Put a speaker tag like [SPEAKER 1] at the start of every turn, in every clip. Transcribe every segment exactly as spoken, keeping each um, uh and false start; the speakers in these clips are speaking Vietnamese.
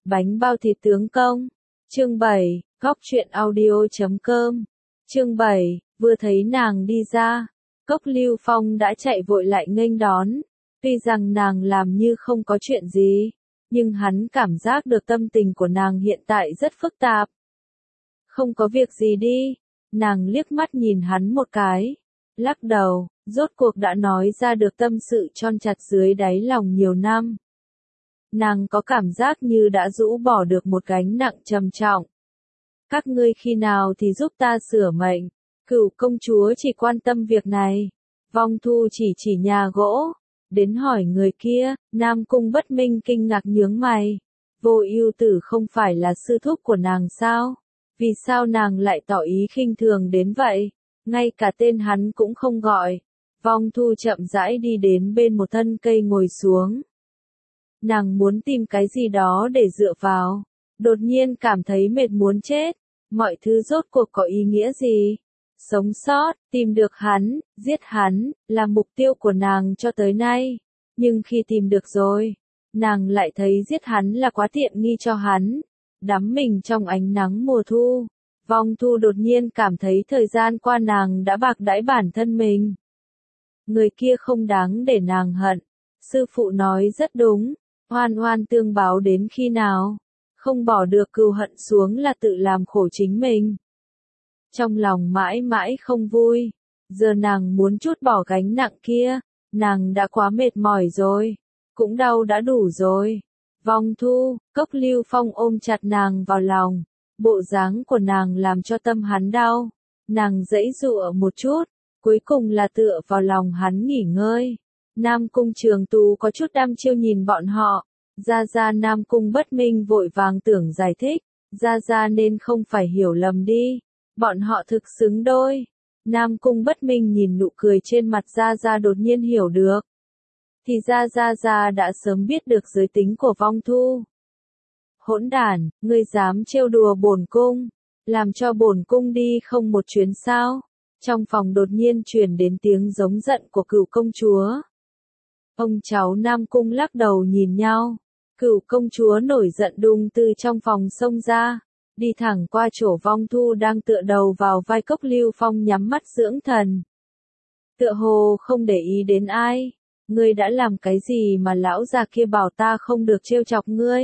[SPEAKER 1] Bánh bao thịt tướng công. Chương bảy, Góc truyện audio chấm com. Chương bảy, vừa thấy nàng đi ra, Cốc Lưu Phong đã chạy vội lại nghênh đón. Tuy rằng nàng làm như không có chuyện gì, nhưng hắn cảm giác được tâm tình của nàng hiện tại rất phức tạp. Không có việc gì đi, nàng liếc mắt nhìn hắn một cái, lắc đầu, rốt cuộc đã nói ra được tâm sự tròn chặt dưới đáy lòng nhiều năm. Nàng có cảm giác như đã rũ bỏ được một gánh nặng trầm trọng. Các ngươi khi nào thì giúp ta sửa mệnh? Cửu công chúa chỉ quan tâm việc này. Vong Thu chỉ chỉ nhà gỗ, đến hỏi người kia. Nam Cung Bất Minh kinh ngạc nhướng mày. Vô Ưu Tử không phải là sư thúc của nàng sao? Vì sao nàng lại tỏ ý khinh thường đến vậy? Ngay cả tên hắn cũng không gọi. Vong Thu chậm rãi đi đến bên một thân cây ngồi xuống. Nàng muốn tìm cái gì đó để dựa vào. Đột nhiên cảm thấy mệt muốn chết. Mọi thứ rốt cuộc có ý nghĩa gì? Sống sót, tìm được hắn, giết hắn, là mục tiêu của nàng cho tới nay. Nhưng khi tìm được rồi, nàng lại thấy giết hắn là quá tiện nghi cho hắn. Đắm mình trong ánh nắng mùa thu. Vong Thu đột nhiên cảm thấy thời gian qua nàng đã bạc đãi bản thân mình. Người kia không đáng để nàng hận. Sư phụ nói rất đúng. Oan oan tương báo đến khi nào? Không bỏ được cừu hận xuống là tự làm khổ chính mình. Trong lòng mãi mãi không vui. Giờ nàng muốn trút bỏ gánh nặng kia. Nàng đã quá mệt mỏi rồi. Cũng đau đã đủ rồi. Vong Thu, Cốc Lưu Phong ôm chặt nàng vào lòng. Bộ dáng của nàng làm cho tâm hắn đau. Nàng giãy giụa một chút. Cuối cùng là tựa vào lòng hắn nghỉ ngơi. Nam Cung Trường Tú có chút đăm chiêu nhìn bọn họ. Gia Gia Nam Cung Bất Minh vội vàng tưởng giải thích. Gia Gia nên không phải hiểu lầm đi. Bọn họ thực xứng đôi. Nam Cung Bất Minh nhìn nụ cười trên mặt Gia Gia đột nhiên hiểu được. Thì ra Gia Gia đã sớm biết được giới tính của Vong Thu. Hỗn đản, ngươi dám trêu đùa bổn cung, làm cho bổn cung đi không một chuyến sao? Trong phòng đột nhiên truyền đến tiếng giống giận của Cửu công chúa. Ông cháu Nam Cung lắc đầu nhìn nhau. Cửu công chúa nổi giận đùng từ trong phòng xông ra, đi thẳng qua chỗ Vong Thu đang tựa đầu vào vai Cốc Lưu Phong nhắm mắt dưỡng thần. Tựa hồ không để ý đến ai. Ngươi đã làm cái gì mà lão già kia bảo ta không được trêu chọc ngươi?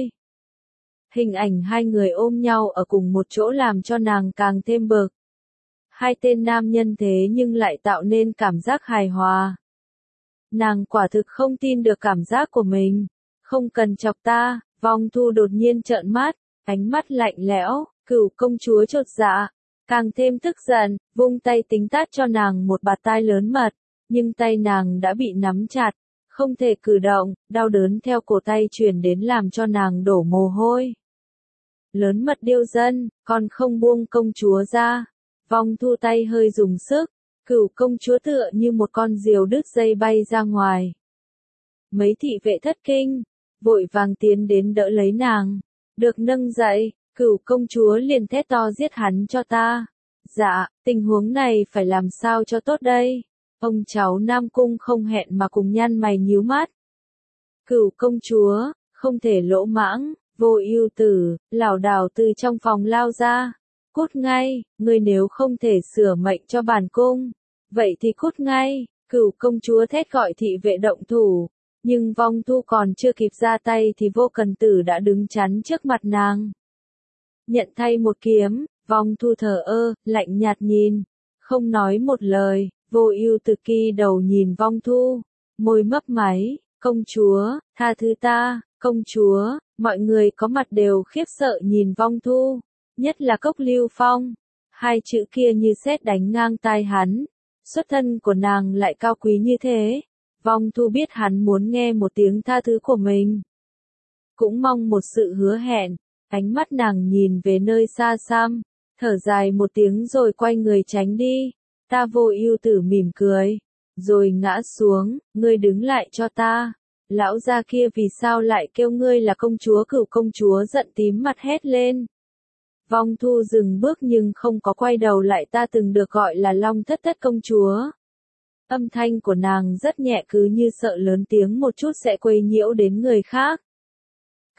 [SPEAKER 1] Hình ảnh hai người ôm nhau ở cùng một chỗ làm cho nàng càng thêm bực. Hai tên nam nhân thế nhưng lại tạo nên cảm giác hài hòa. Nàng quả thực không tin được cảm giác của mình. Không cần chọc ta. Vong Thu đột nhiên trợn mắt, ánh mắt lạnh lẽo. Cửu công chúa chột dạ, càng thêm tức giận, vung tay tính tát cho nàng một bạt tai lớn mật. Nhưng tay nàng đã bị nắm chặt, không thể cử động, đau đớn theo cổ tay truyền đến làm cho nàng đổ mồ hôi. Lớn mật điêu dân, còn không buông công chúa ra. Vong Thu tay hơi dùng sức, Cửu công chúa tựa như một con diều đứt dây bay ra ngoài. Mấy thị vệ thất kinh, vội vàng tiến đến đỡ lấy nàng. Được nâng dậy, Cửu công chúa liền thét to giết hắn cho ta. Dạ, tình huống này phải làm sao cho tốt đây? Ông cháu Nam Cung không hẹn mà cùng nhăn mày nhíu mắt. Cửu công chúa, không thể lỗ mãng. Vô Ưu Tử, lảo đảo từ trong phòng lao ra. Cút ngay, ngươi nếu không thể sửa mệnh cho bản cung, vậy thì cút ngay. Cửu công chúa thét gọi thị vệ động thủ, nhưng Vong Thu còn chưa kịp ra tay thì Vô Cần Tử đã đứng chắn trước mặt nàng. Nhận thay một kiếm. Vong Thu thờ ơ, lạnh nhạt nhìn, không nói một lời. Vô Ưu Tử kỳ đầu nhìn Vong Thu, môi mấp máy. Công chúa, tha thứ ta. Công chúa. Mọi người có mặt đều khiếp sợ nhìn Vong Thu, nhất là Cốc Lưu Phong. Hai chữ kia như sét đánh ngang tai hắn. Xuất thân của nàng lại cao quý như thế. Vong Thu biết hắn muốn nghe một tiếng tha thứ của mình. Cũng mong một sự hứa hẹn. Ánh mắt nàng nhìn về nơi xa xăm, thở dài một tiếng rồi quay người tránh đi. Ta Vô Ưu Tử mỉm cười, rồi ngã xuống. Ngươi đứng lại cho ta. Lão gia kia vì sao lại kêu ngươi là công chúa? Cửu công chúa giận tím mặt hét lên. Vong Thu dừng bước nhưng không có quay đầu lại. Ta từng được gọi là Long Thất Thất công chúa. Âm thanh của nàng rất nhẹ cứ như sợ lớn tiếng một chút sẽ quấy nhiễu đến người khác.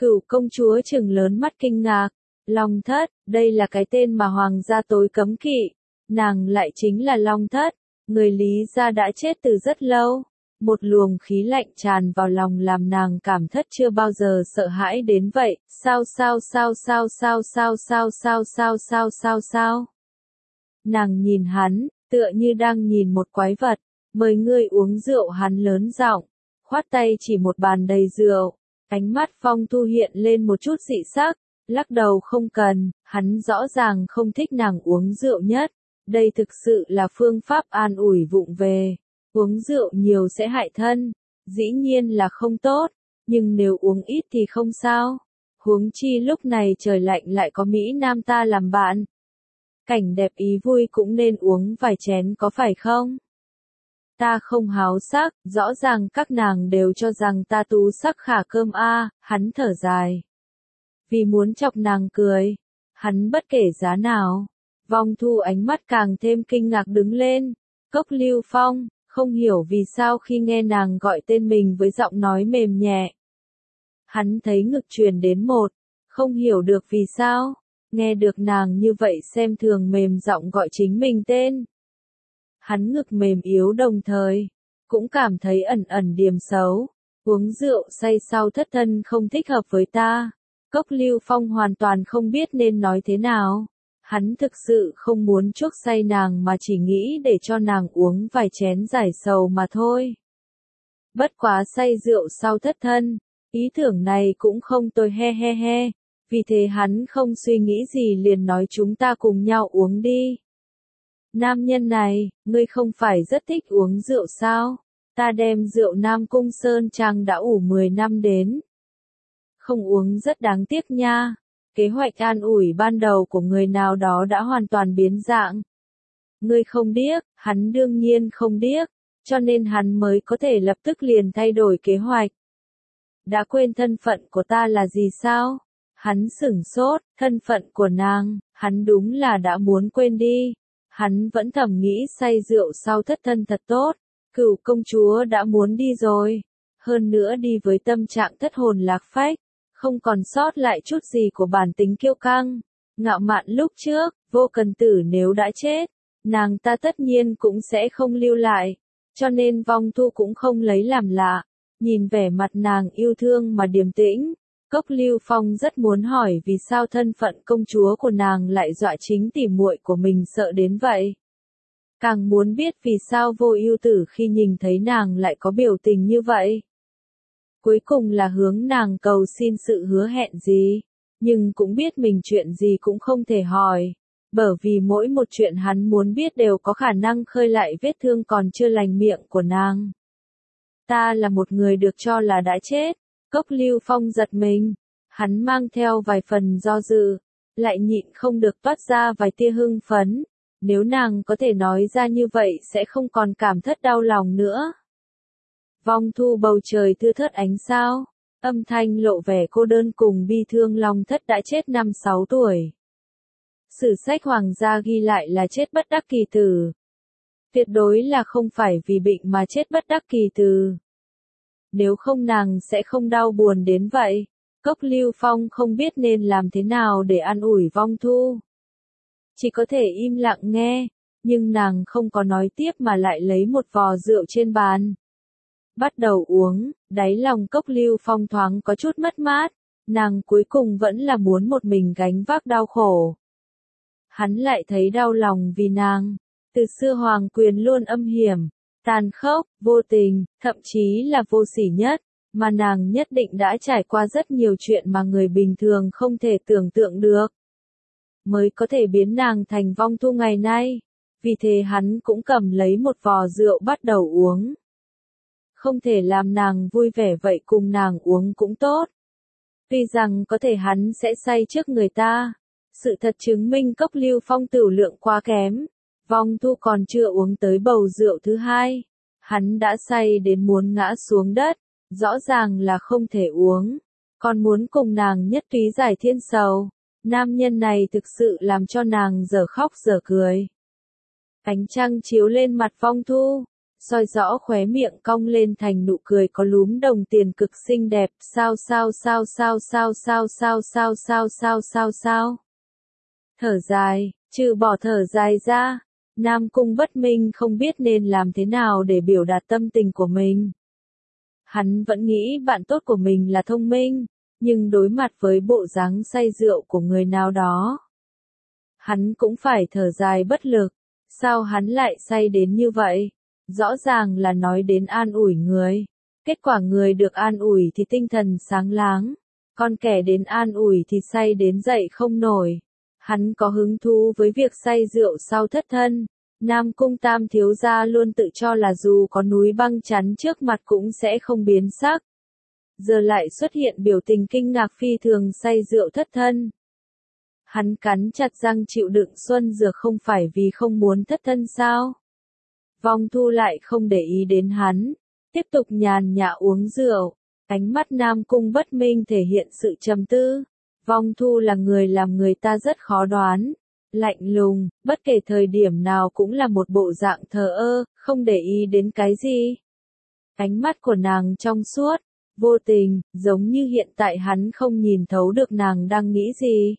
[SPEAKER 1] Cửu công chúa trừng lớn mắt kinh ngạc. Long thất, đây là cái tên mà hoàng gia tối cấm kỵ. Nàng lại chính là Long thất, người Lý gia đã chết từ rất lâu. Một luồng khí lạnh tràn vào lòng làm nàng cảm thất chưa bao giờ sợ hãi đến vậy. Sao sao sao sao sao sao sao sao sao sao sao sao. Nàng nhìn hắn, tựa như đang nhìn một quái vật. Mời ngươi uống rượu, hắn lớn giọng, khoát tay chỉ một bàn đầy rượu. Ánh mắt Phong Thu hiện lên một chút dị sắc, lắc đầu không cần, hắn rõ ràng không thích nàng uống rượu nhất. Đây thực sự là phương pháp an ủi vụng về. Uống rượu nhiều sẽ hại thân, dĩ nhiên là không tốt, nhưng nếu uống ít thì không sao. Huống chi lúc này trời lạnh lại có Mỹ Nam ta làm bạn. Cảnh đẹp ý vui cũng nên uống vài chén có phải không? Ta không háo sắc, rõ ràng các nàng đều cho rằng ta tú sắc khả cơm a, hắn thở dài. Vì muốn chọc nàng cười, hắn bất kể giá nào. Vong Thu ánh mắt càng thêm kinh ngạc đứng lên. Cốc Lưu Phong, không hiểu vì sao khi nghe nàng gọi tên mình với giọng nói mềm nhẹ. Hắn thấy ngực truyền đến một, không hiểu được vì sao, nghe được nàng như vậy xem thường mềm giọng gọi chính mình tên. Hắn ngực mềm yếu đồng thời, cũng cảm thấy ẩn ẩn điềm xấu, uống rượu say sau thất thân không thích hợp với ta. Cốc Lưu Phong hoàn toàn không biết nên nói thế nào. Hắn thực sự không muốn chuốc say nàng mà chỉ nghĩ để cho nàng uống vài chén giải sầu mà thôi. Bất quá say rượu sau thất thân, ý tưởng này cũng không tồi he he he, vì thế hắn không suy nghĩ gì liền nói chúng ta cùng nhau uống đi. Nam nhân này, ngươi không phải rất thích uống rượu sao? Ta đem rượu Nam Cung Sơn Trang đã ủ mười năm đến. Không uống rất đáng tiếc nha. Kế hoạch an ủi ban đầu của người nào đó đã hoàn toàn biến dạng. Ngươi không điếc, hắn đương nhiên không điếc, cho nên hắn mới có thể lập tức liền thay đổi kế hoạch. Đã quên thân phận của ta là gì sao? Hắn sửng sốt, thân phận của nàng, hắn đúng là đã muốn quên đi. Hắn vẫn thầm nghĩ say rượu sau thất thân thật tốt, Cửu công chúa đã muốn đi rồi. Hơn nữa đi với tâm trạng thất hồn lạc phách. Không còn sót lại chút gì của bản tính kiêu căng, ngạo mạn lúc trước. Vô Cần Tử nếu đã chết, nàng ta tất nhiên cũng sẽ không lưu lại, cho nên Vong Thu cũng không lấy làm lạ. Nhìn vẻ mặt nàng yêu thương mà điềm tĩnh, Cốc Lưu Phong rất muốn hỏi vì sao thân phận công chúa của nàng lại dọa chính tỉ muội của mình sợ đến vậy. Càng muốn biết vì sao Vô Ưu Tử khi nhìn thấy nàng lại có biểu tình như vậy. Cuối cùng là hướng nàng cầu xin sự hứa hẹn gì, nhưng cũng biết mình chuyện gì cũng không thể hỏi, bởi vì mỗi một chuyện hắn muốn biết đều có khả năng khơi lại vết thương còn chưa lành miệng của nàng. Ta là một người được cho là đã chết. Cốc Lưu Phong giật mình, hắn mang theo vài phần do dự, lại nhịn không được toát ra vài tia hưng phấn. Nếu nàng có thể nói ra như vậy sẽ không còn cảm thất đau lòng nữa. Vong Thu bầu trời thưa thớt ánh sao, âm thanh lộ vẻ cô đơn cùng bi thương. Long thất đã chết năm sáu tuổi. Sử sách hoàng gia ghi lại là chết bất đắc kỳ tử. Tuyệt đối là không phải vì bệnh mà chết bất đắc kỳ tử. Nếu không nàng sẽ không đau buồn đến vậy. Cốc Lưu Phong không biết nên làm thế nào để an ủi Vong Thu. Chỉ có thể im lặng nghe, nhưng nàng không có nói tiếp mà lại lấy một vò rượu trên bàn. Bắt đầu uống, đáy lòng Cốc Lưu Phong thoáng có chút mất mát, nàng cuối cùng vẫn là muốn một mình gánh vác đau khổ. Hắn lại thấy đau lòng vì nàng, từ xưa hoàng quyền luôn âm hiểm, tàn khốc, vô tình, thậm chí là vô sỉ nhất, mà nàng nhất định đã trải qua rất nhiều chuyện mà người bình thường không thể tưởng tượng được. Mới có thể biến nàng thành Vong Thu ngày nay, vì thế hắn cũng cầm lấy một vò rượu bắt đầu uống. Không thể làm nàng vui vẻ vậy cùng nàng uống cũng tốt. Tuy rằng có thể hắn sẽ say trước người ta, sự thật chứng minh Cốc Lưu Phong tửu lượng quá kém. Vong Thu còn chưa uống tới bầu rượu thứ hai, hắn đã say đến muốn ngã xuống đất, rõ ràng là không thể uống, còn muốn cùng nàng nhất túy giải thiên sầu. Nam nhân này thực sự làm cho nàng dở khóc dở cười. Ánh trăng chiếu lên mặt Vong Thu, soi rõ khóe miệng cong lên thành nụ cười có lúm đồng tiền cực xinh đẹp, sao sao sao sao sao sao sao sao sao sao sao sao. Thở dài, trừ bỏ thở dài ra, Nam Cung Bất Minh không biết nên làm thế nào để biểu đạt tâm tình của mình. Hắn vẫn nghĩ bạn tốt của mình là thông minh, nhưng đối mặt với bộ dáng say rượu của người nào đó, hắn cũng phải thở dài bất lực. Sao hắn lại say đến như vậy? Rõ ràng là nói đến an ủi người. Kết quả người được an ủi thì tinh thần sáng láng, còn kẻ đến an ủi thì say đến dậy không nổi. Hắn có hứng thú với việc say rượu sau thất thân. Nam Cung Tam thiếu gia luôn tự cho là dù có núi băng chắn trước mặt cũng sẽ không biến sắc. Giờ lại xuất hiện biểu tình kinh ngạc phi thường say rượu thất thân. Hắn cắn chặt răng chịu đựng xuân dược không phải vì không muốn thất thân sao? Vong Thu lại không để ý đến hắn, tiếp tục nhàn nhã uống rượu. Ánh mắt Nam Cung Bất Minh thể hiện sự trầm tư. Vong Thu là người làm người ta rất khó đoán, lạnh lùng, bất kể thời điểm nào cũng là một bộ dạng thờ ơ, không để ý đến cái gì. Ánh mắt của nàng trong suốt, vô tình, giống như hiện tại hắn không nhìn thấu được nàng đang nghĩ gì.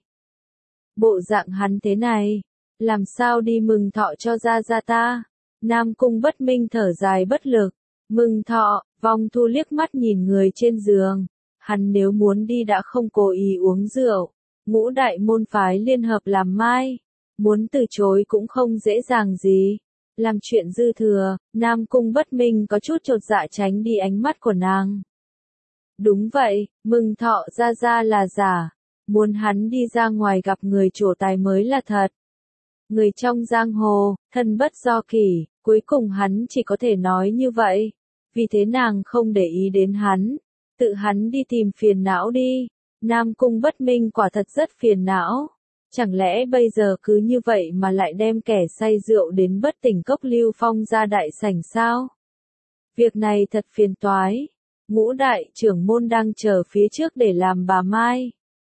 [SPEAKER 1] Bộ dạng hắn thế này, làm sao đi mừng thọ cho gia gia ta? Nam Cung Bất Minh thở dài bất lực. Mừng thọ, Vong Thu liếc mắt nhìn người trên giường. Hắn nếu muốn đi đã không cố ý uống rượu. Ngũ đại môn phái liên hợp làm mai. Muốn từ chối cũng không dễ dàng gì. Làm chuyện dư thừa, Nam Cung Bất Minh có chút chột dạ tránh đi ánh mắt của nàng. Đúng vậy, mừng thọ gia gia là giả. Muốn hắn đi ra ngoài gặp người trổ tài mới là thật. Người trong giang hồ, thân bất do kỷ, cuối cùng hắn chỉ có thể nói như vậy. Vì thế nàng không để ý đến hắn. Tự hắn đi tìm phiền não đi. Nam Cung Bất Minh quả thật rất phiền não. Chẳng lẽ bây giờ cứ như vậy mà lại đem kẻ say rượu đến bất tỉnh Cốc Lưu Phong ra đại sảnh sao? Việc này thật phiền toái. Ngũ đại trưởng môn đang chờ phía trước để làm bà Mai.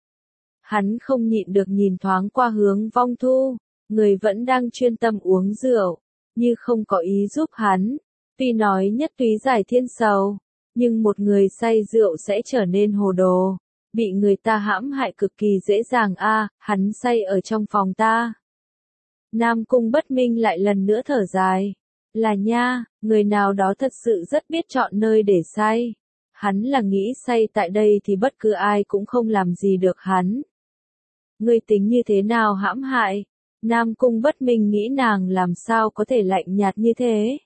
[SPEAKER 1] Hắn không nhịn được nhìn thoáng qua hướng Vong Thu, người vẫn đang chuyên tâm uống rượu, như không có ý giúp hắn. Tuy nói nhất túy giải thiên sầu, nhưng một người say rượu sẽ trở nên hồ đồ, bị người ta hãm hại cực kỳ dễ dàng a. À, hắn say ở trong phòng ta. Nam Cung Bất Minh lại lần nữa thở dài. Là nha, người nào đó thật sự rất biết chọn nơi để say. Hắn là nghĩ say tại đây thì bất cứ ai cũng không làm gì được hắn. Ngươi tính như thế nào hãm hại? Nam Cung Bất Minh nghĩ nàng làm sao có thể lạnh nhạt như thế.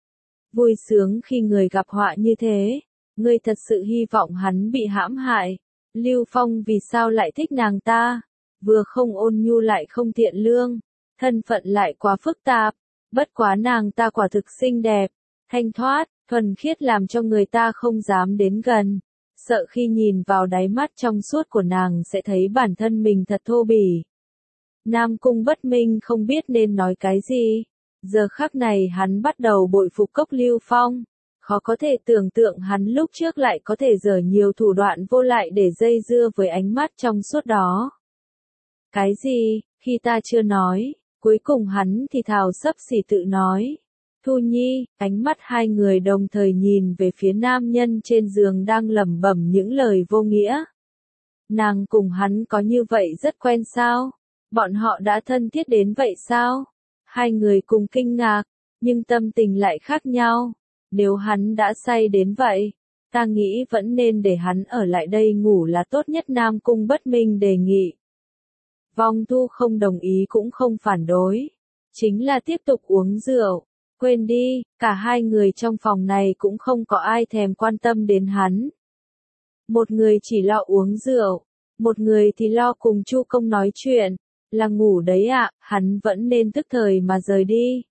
[SPEAKER 1] Vui sướng khi người gặp họa như thế. Ngươi thật sự hy vọng hắn bị hãm hại. Lưu Phong vì sao lại thích nàng ta? Vừa không ôn nhu lại không thiện lương. Thân phận lại quá phức tạp. Bất quá nàng ta quả thực xinh đẹp, thanh thoát, thuần khiết làm cho người ta không dám đến gần. Sợ khi nhìn vào đáy mắt trong suốt của nàng sẽ thấy bản thân mình thật thô bỉ. Nam Cung Bất Minh không biết nên nói cái gì. Giờ khắc này hắn bắt đầu bội phục Cốc Lưu Phong. Khó có thể tưởng tượng hắn lúc trước lại có thể dở nhiều thủ đoạn vô lại để dây dưa với ánh mắt trong suốt đó. Cái gì, khi ta chưa nói, cuối cùng hắn thì thào xấp xỉ tự nói. Thu Nhi, ánh mắt hai người đồng thời nhìn về phía nam nhân trên giường đang lẩm bẩm những lời vô nghĩa. Nàng cùng hắn có như vậy rất quen sao? Bọn họ đã thân thiết đến vậy sao? Hai người cùng kinh ngạc, nhưng tâm tình lại khác nhau. Nếu hắn đã say đến vậy, ta nghĩ vẫn nên để hắn ở lại đây ngủ là tốt nhất. Nam Cung Bất Minh đề nghị. Vong Thu không đồng ý cũng không phản đối. Chính là tiếp tục uống rượu. Quên đi, cả hai người trong phòng này cũng không có ai thèm quan tâm đến hắn. Một người chỉ lo uống rượu, một người thì lo cùng Chu Công nói chuyện. Là ngủ đấy ạ, à, hắn vẫn nên tức thời mà rời đi.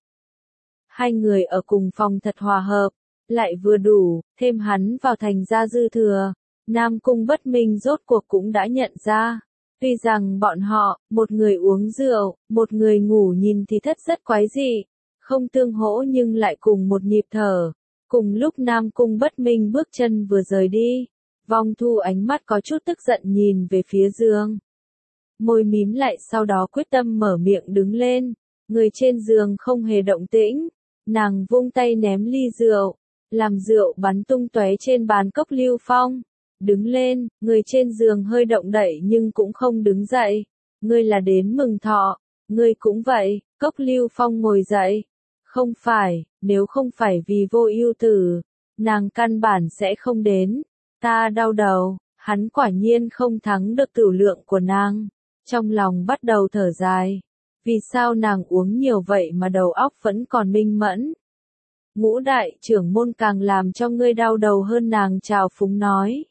[SPEAKER 1] Hai người ở cùng phòng thật hòa hợp, lại vừa đủ, thêm hắn vào thành ra dư thừa. Nam Cung Bất Minh rốt cuộc cũng đã nhận ra. Tuy rằng bọn họ, một người uống rượu, một người ngủ nhìn thì thất rất quái dị. Không tương hỗ nhưng lại cùng một nhịp thở. Cùng lúc Nam Cung Bất Minh bước chân vừa rời đi, Vong Thu ánh mắt có chút tức giận nhìn về phía giường. Môi mím lại sau đó quyết tâm mở miệng đứng lên. Người trên giường không hề động tĩnh. Nàng vung tay ném ly rượu, làm rượu bắn tung tóe trên bàn. Cốc Lưu Phong đứng lên, người trên giường hơi động đậy nhưng cũng không đứng dậy. Ngươi là đến mừng thọ, ngươi cũng vậy. Cốc Lưu Phong ngồi dậy. Không phải, nếu không phải vì Vô Ưu Tử, nàng căn bản sẽ không đến. Ta đau đầu. Hắn quả nhiên không thắng được tửu lượng của nàng. Trong lòng bắt đầu thở dài. Vì sao nàng uống nhiều vậy mà đầu óc vẫn còn minh mẫn? Ngũ đại trưởng môn càng làm cho ngươi đau đầu hơn, nàng trào phúng nói.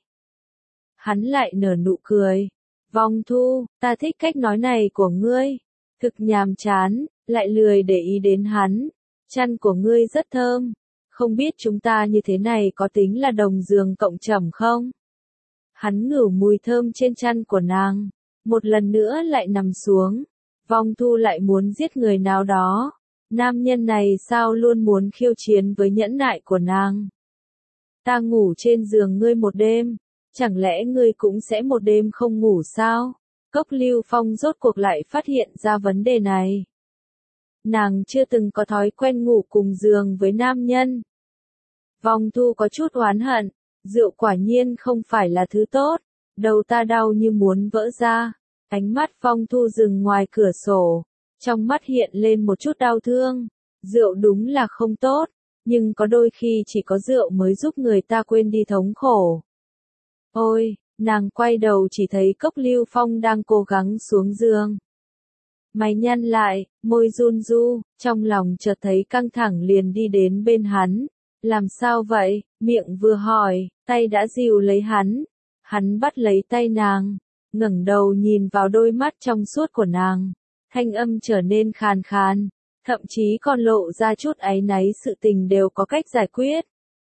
[SPEAKER 1] Hắn lại nở nụ cười. Vong Thu, ta thích cách nói này của ngươi. Thực nhàm chán, lại lười để ý đến hắn. Chăn của ngươi rất thơm. Không biết chúng ta như thế này có tính là đồng giường cộng trầm không? Hắn ngửi mùi thơm trên chăn của nàng. Một lần nữa lại nằm xuống. Vong Thu lại muốn giết người nào đó. Nam nhân này sao luôn muốn khiêu chiến với nhẫn nại của nàng. Ta ngủ trên giường ngươi một đêm. Chẳng lẽ ngươi cũng sẽ một đêm không ngủ sao? Cốc Lưu Phong rốt cuộc lại phát hiện ra vấn đề này. Nàng chưa từng có thói quen ngủ cùng giường với nam nhân. Vong Thu có chút oán hận. Rượu quả nhiên không phải là thứ tốt. Đầu ta đau như muốn vỡ ra. Ánh mắt Vong Thu dừng ngoài cửa sổ. Trong mắt hiện lên một chút đau thương. Rượu đúng là không tốt. Nhưng có đôi khi chỉ có rượu mới giúp người ta quên đi thống khổ. Ôi, nàng quay đầu chỉ thấy Cốc Lưu Phong đang cố gắng xuống giường. Mày nhăn lại, môi run ru, trong lòng chợt thấy căng thẳng liền đi đến bên hắn. Làm sao vậy? Miệng vừa hỏi, tay đã dìu lấy hắn. Hắn bắt lấy tay nàng, ngẩng đầu nhìn vào đôi mắt trong suốt của nàng. Thanh âm trở nên khàn khàn, thậm chí còn lộ ra chút áy náy, sự tình đều có cách giải quyết.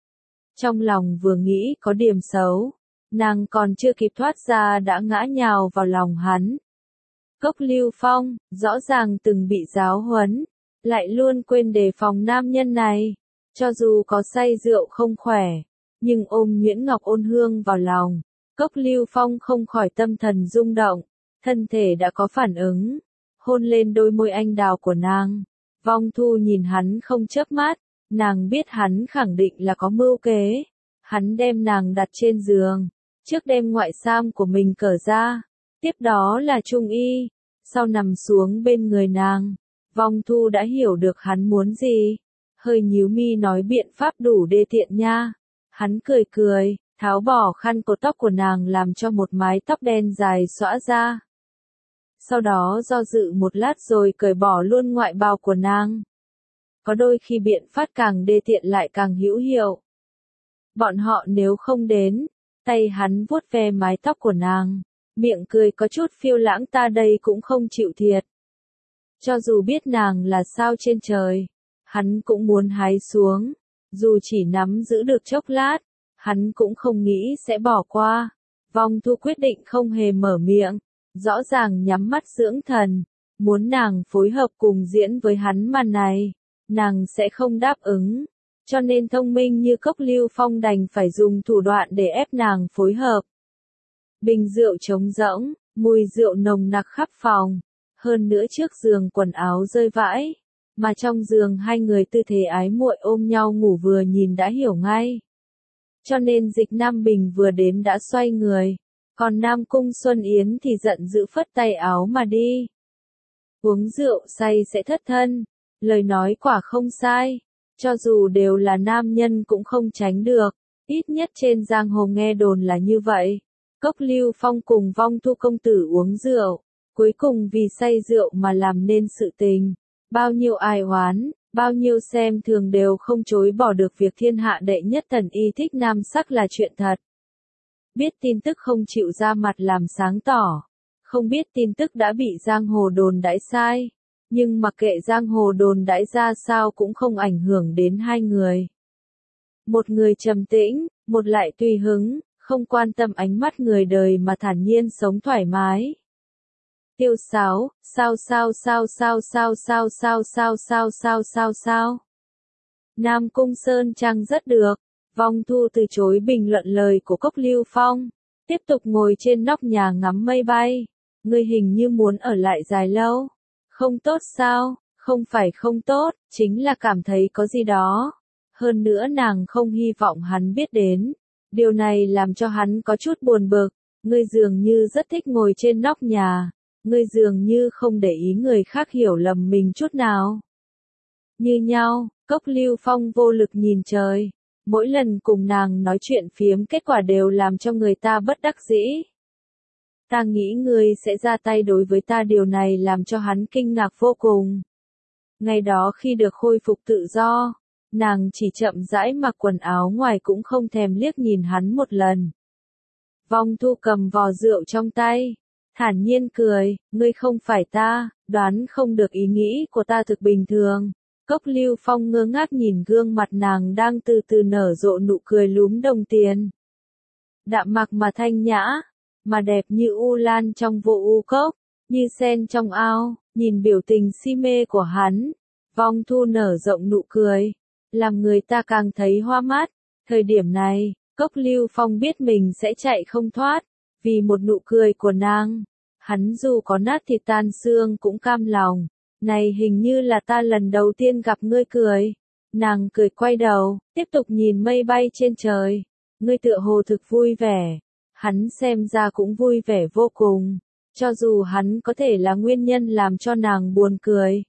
[SPEAKER 1] Trong lòng vừa nghĩ có điểm xấu, nàng còn chưa kịp thoát ra đã ngã nhào vào lòng hắn. Cốc Lưu Phong, rõ ràng từng bị giáo huấn, lại luôn quên đề phòng nam nhân này. Cho dù có say rượu không khỏe, nhưng ôm Nguyễn Ngọc Ôn Hương vào lòng, Cốc Lưu Phong không khỏi tâm thần rung động, thân thể đã có phản ứng, hôn lên đôi môi anh đào của nàng. Vong Thu nhìn hắn không chớp mắt, nàng biết hắn khẳng định là có mưu kế. Hắn đem nàng đặt trên giường, trước đem ngoại sam của mình cởi ra, tiếp đó là trung y, sau nằm xuống bên người nàng. Vong Thu đã hiểu được hắn muốn gì. Hơi nhíu mi nói biện pháp đủ đê tiện nha. Hắn cười cười, tháo bỏ khăn cột tóc của nàng làm cho một mái tóc đen dài xõa ra. Sau đó do dự một lát rồi cởi bỏ luôn ngoại bào của nàng. Có đôi khi biện pháp càng đê tiện lại càng hữu hiệu. Bọn họ nếu không đến, tay hắn vuốt ve mái tóc của nàng, miệng cười có chút phiêu lãng, ta đây cũng không chịu thiệt. Cho dù biết nàng là sao trên trời, hắn cũng muốn hái xuống, dù chỉ nắm giữ được chốc lát, hắn cũng không nghĩ sẽ bỏ qua. Vong Thu quyết định không hề mở miệng, rõ ràng nhắm mắt dưỡng thần, muốn nàng phối hợp cùng diễn với hắn màn này, nàng sẽ không đáp ứng, cho nên thông minh như Cốc Lưu Phong đành phải dùng thủ đoạn để ép nàng phối hợp. Bình rượu trống rỗng, mùi rượu nồng nặc khắp phòng, hơn nữa trước giường quần áo rơi vãi. Mà trong giường hai người tư thế ái muội ôm nhau ngủ vừa nhìn đã hiểu ngay. Cho nên Dịch Nam Bình vừa đến đã xoay người, còn Nam Cung Xuân Yến thì giận dữ phất tay áo mà đi. Uống rượu say sẽ thất thân, lời nói quả không sai, cho dù đều là nam nhân cũng không tránh được, ít nhất trên giang hồ nghe đồn là như vậy. Cốc Lưu Phong cùng Vong Thu công tử uống rượu, cuối cùng vì say rượu mà làm nên sự tình. Bao nhiêu ai oán, bao nhiêu xem thường đều không chối bỏ được việc thiên hạ đệ nhất thần y thích nam sắc là chuyện thật. Biết tin tức không chịu ra mặt làm sáng tỏ, không biết tin tức đã bị giang hồ đồn đãi sai, nhưng mặc kệ giang hồ đồn đãi ra sao cũng không ảnh hưởng đến hai người. Một người trầm tĩnh, một lại tùy hứng, không quan tâm ánh mắt người đời mà thản nhiên sống thoải mái. Tiêu Sáo, sao sao sao sao sao sao sao sao sao sao sao sao. Nam Cung Sơn Trang rất được. Vong Thu từ chối bình luận lời của Cốc Lưu Phong, tiếp tục ngồi trên nóc nhà ngắm mây bay. Ngươi hình như muốn ở lại dài lâu. Không tốt sao? Không phải không tốt, chính là cảm thấy có gì đó. Hơn nữa nàng không hy vọng hắn biết đến. Điều này làm cho hắn có chút buồn bực. Ngươi dường như rất thích ngồi trên nóc nhà. Ngươi dường như không để ý người khác hiểu lầm mình chút nào. Như nhau, Cốc Lưu Phong vô lực nhìn trời. Mỗi lần cùng nàng nói chuyện phiếm kết quả đều làm cho người ta bất đắc dĩ. Ta nghĩ ngươi sẽ ra tay đối với ta, điều này làm cho hắn kinh ngạc vô cùng. Ngày đó khi được khôi phục tự do, nàng chỉ chậm rãi mặc quần áo ngoài cũng không thèm liếc nhìn hắn một lần. Vong Thu cầm vò rượu trong tay, thản nhiên cười, ngươi không phải ta, đoán không được ý nghĩ của ta thực bình thường. Cốc Lưu Phong ngơ ngác nhìn gương mặt nàng đang từ từ nở rộ nụ cười lúm đồng tiền. Đạm mặc mà thanh nhã, mà đẹp như u lan trong vô u cốc, như sen trong ao, nhìn biểu tình si mê của hắn. Vong Thu nở rộng nụ cười, làm người ta càng thấy hoa mắt. Thời điểm này, Cốc Lưu Phong biết mình sẽ chạy không thoát, vì một nụ cười của nàng. Hắn dù có nát thịt tan xương cũng cam lòng. Này hình như là ta lần đầu tiên gặp ngươi cười. Nàng cười quay đầu, tiếp tục nhìn mây bay trên trời. Ngươi tựa hồ thực vui vẻ. Hắn xem ra cũng vui vẻ vô cùng. Cho dù hắn có thể là nguyên nhân làm cho nàng buồn cười.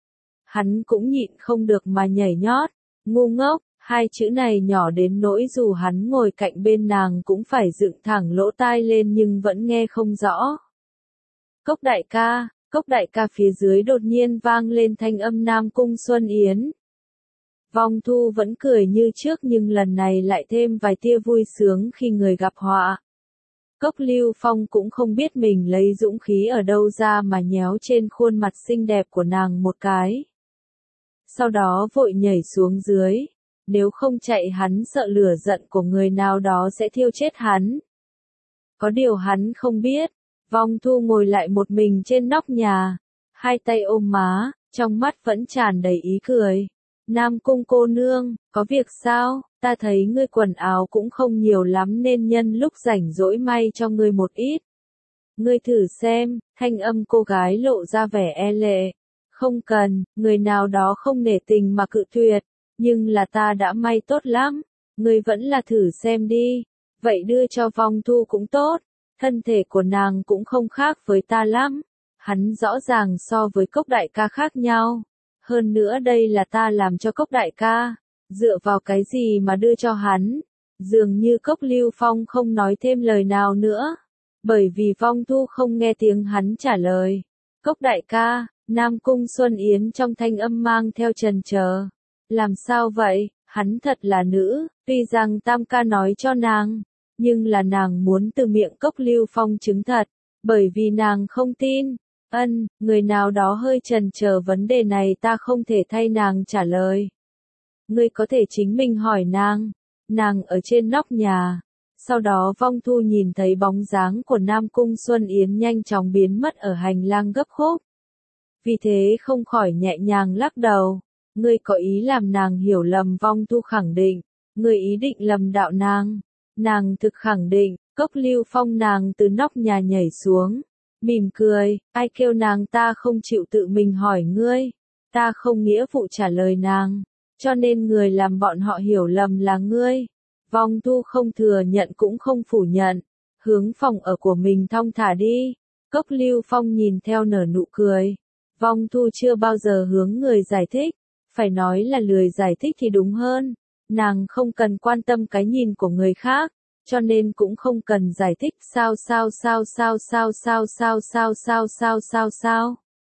[SPEAKER 1] Hắn cũng nhịn không được mà nhảy nhót. Ngu ngốc, hai chữ này nhỏ đến nỗi dù hắn ngồi cạnh bên nàng cũng phải dựng thẳng lỗ tai lên nhưng vẫn nghe không rõ. Cốc đại ca. Cốc đại ca, phía dưới đột nhiên vang lên thanh âm Nam Cung Xuân Yến. Vong Thu vẫn cười như trước nhưng lần này lại thêm vài tia vui sướng khi người gặp họa. Cốc Lưu Phong cũng không biết mình lấy dũng khí ở đâu ra mà nhéo trên khuôn mặt xinh đẹp của nàng một cái. Sau đó vội nhảy xuống dưới. Nếu không chạy hắn sợ lửa giận của người nào đó sẽ thiêu chết hắn. Có điều hắn không biết. Vong Thu ngồi lại một mình trên nóc nhà, hai tay ôm má, trong mắt vẫn tràn đầy ý cười. Nam Cung cô nương, có việc sao? Ta thấy ngươi quần áo cũng không nhiều lắm nên nhân lúc rảnh rỗi may cho ngươi một ít. Ngươi thử xem, thanh âm cô gái lộ ra vẻ e lệ. Không cần, người nào đó không nể tình mà cự tuyệt, nhưng là ta đã may tốt lắm, ngươi vẫn là thử xem đi. Vậy đưa cho Vong Thu cũng tốt. Thân thể của nàng cũng không khác với ta lắm. Hắn rõ ràng so với Cốc đại ca khác nhau. Hơn nữa đây là ta làm cho Cốc đại ca. Dựa vào cái gì mà đưa cho hắn? Dường như Cốc Lưu Phong không nói thêm lời nào nữa. Bởi vì Vong Thu không nghe tiếng hắn trả lời. Cốc đại ca, Nam Cung Xuân Yến trong thanh âm mang theo trần chờ. Làm sao vậy? Hắn thật là nữ, tuy rằng Tam ca nói cho nàng. Nhưng là nàng muốn từ miệng Cốc Lưu Phong chứng thật, bởi vì nàng không tin. Ân, người nào đó hơi chần chờ vấn đề này ta không thể thay nàng trả lời. Ngươi có thể chính mình hỏi nàng. Nàng ở trên nóc nhà. Sau đó Vong Thu nhìn thấy bóng dáng của Nam Cung Xuân Yến nhanh chóng biến mất ở hành lang gấp khúc. Vì thế không khỏi nhẹ nhàng lắc đầu. Ngươi có ý làm nàng hiểu lầm. Vong Thu khẳng định. Ngươi ý định lầm đạo nàng. Nàng thực khẳng định. Cốc Lưu Phong nàng từ nóc nhà nhảy xuống. Mỉm cười, ai kêu nàng ta không chịu tự mình hỏi ngươi. Ta không nghĩa vụ trả lời nàng. Cho nên người làm bọn họ hiểu lầm là ngươi. Vong Thu không thừa nhận cũng không phủ nhận. Hướng phòng ở của mình thong thả đi. Cốc Lưu Phong nhìn theo nở nụ cười. Vong Thu chưa bao giờ hướng người giải thích. Phải nói là lười giải thích thì đúng hơn. Nàng không cần quan tâm cái nhìn của người khác. Cho nên cũng không cần giải thích sao sao sao sao sao sao sao sao sao sao sao sao.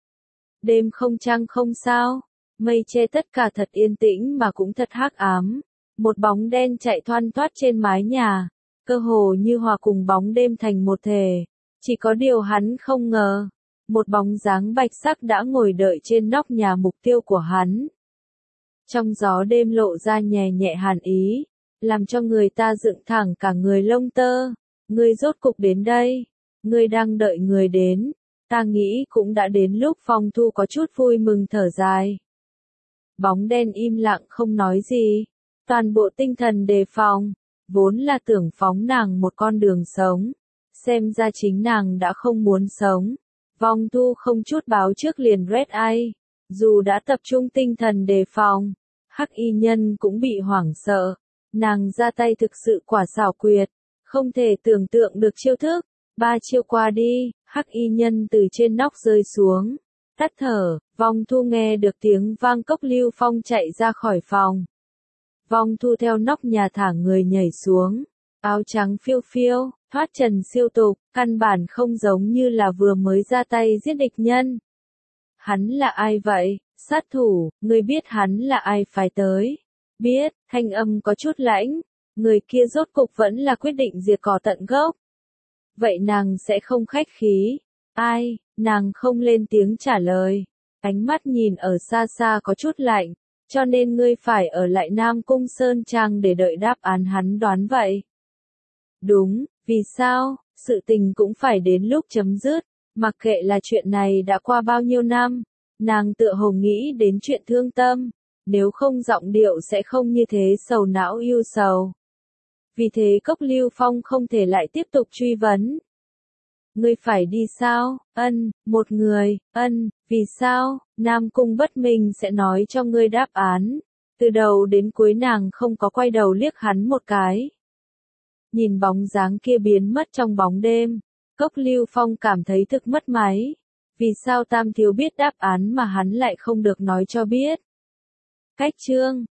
[SPEAKER 1] Đêm không trăng không sao. Mây che tất cả thật yên tĩnh mà cũng thật hắc ám. Một bóng đen chạy thoăn thoắt trên mái nhà. Cơ hồ như hòa cùng bóng đêm thành một thể. Chỉ có điều hắn không ngờ. Một bóng dáng bạch sắc đã ngồi đợi trên nóc nhà mục tiêu của hắn. Trong gió đêm lộ ra nhẹ nhẹ hàn ý. Làm cho người ta dựng thẳng cả người lông tơ. Ngươi rốt cục đến đây. Ngươi đang đợi người đến. Ta nghĩ cũng đã đến lúc. Phong Thu có chút vui mừng thở dài. Bóng đen im lặng không nói gì. Toàn bộ tinh thần đề phòng. Vốn là tưởng phóng nàng một con đường sống. Xem ra chính nàng đã không muốn sống. Vong Thu không chút báo trước liền red eye. Dù đã tập trung tinh thần đề phòng, Hắc y nhân cũng bị hoảng sợ. Nàng ra tay thực sự quả xảo quyệt, không thể tưởng tượng được chiêu thức. Ba chiêu qua đi, Hắc y nhân từ trên nóc rơi xuống. Tắt thở, Vong Thu nghe được tiếng vang Cốc Lưu Phong chạy ra khỏi phòng. Vong Thu theo nóc nhà thả người nhảy xuống. Áo trắng phiêu phiêu, thoát trần siêu tục, căn bản không giống như là vừa mới ra tay giết địch nhân. Hắn là ai vậy? Sát thủ, ngươi biết hắn là ai phải tới? Biết, thanh âm có chút lãnh. Người kia rốt cục vẫn là quyết định diệt cỏ tận gốc. Vậy nàng sẽ không khách khí. Ai? Nàng không lên tiếng trả lời. Ánh mắt nhìn ở xa xa có chút lạnh. Cho nên ngươi phải ở lại Nam Cung Sơn Trang để đợi đáp án, hắn đoán vậy. Đúng, vì sao? Sự tình cũng phải đến lúc chấm dứt. Mặc kệ là chuyện này đã qua bao nhiêu năm. Nàng tựa hồ nghĩ đến chuyện thương tâm. Nếu không giọng điệu sẽ không như thế sầu não ưu sầu. Vì thế Cốc Lưu Phong không thể lại tiếp tục truy vấn. Ngươi phải đi sao? Ân, một người, ân, vì sao? Nam Cung Bất Minh sẽ nói cho ngươi đáp án. Từ đầu đến cuối nàng không có quay đầu liếc hắn một cái. Nhìn bóng dáng kia biến mất trong bóng đêm, Cốc Lưu Phong cảm thấy thực mất máy. Vì sao Tam Thiếu biết đáp án mà hắn lại không được nói cho biết? Cách chương